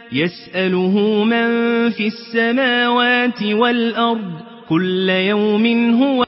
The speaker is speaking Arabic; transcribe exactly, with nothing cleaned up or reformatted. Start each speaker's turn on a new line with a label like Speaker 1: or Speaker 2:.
Speaker 1: يسأله من في السماوات والأرض كل يوم هو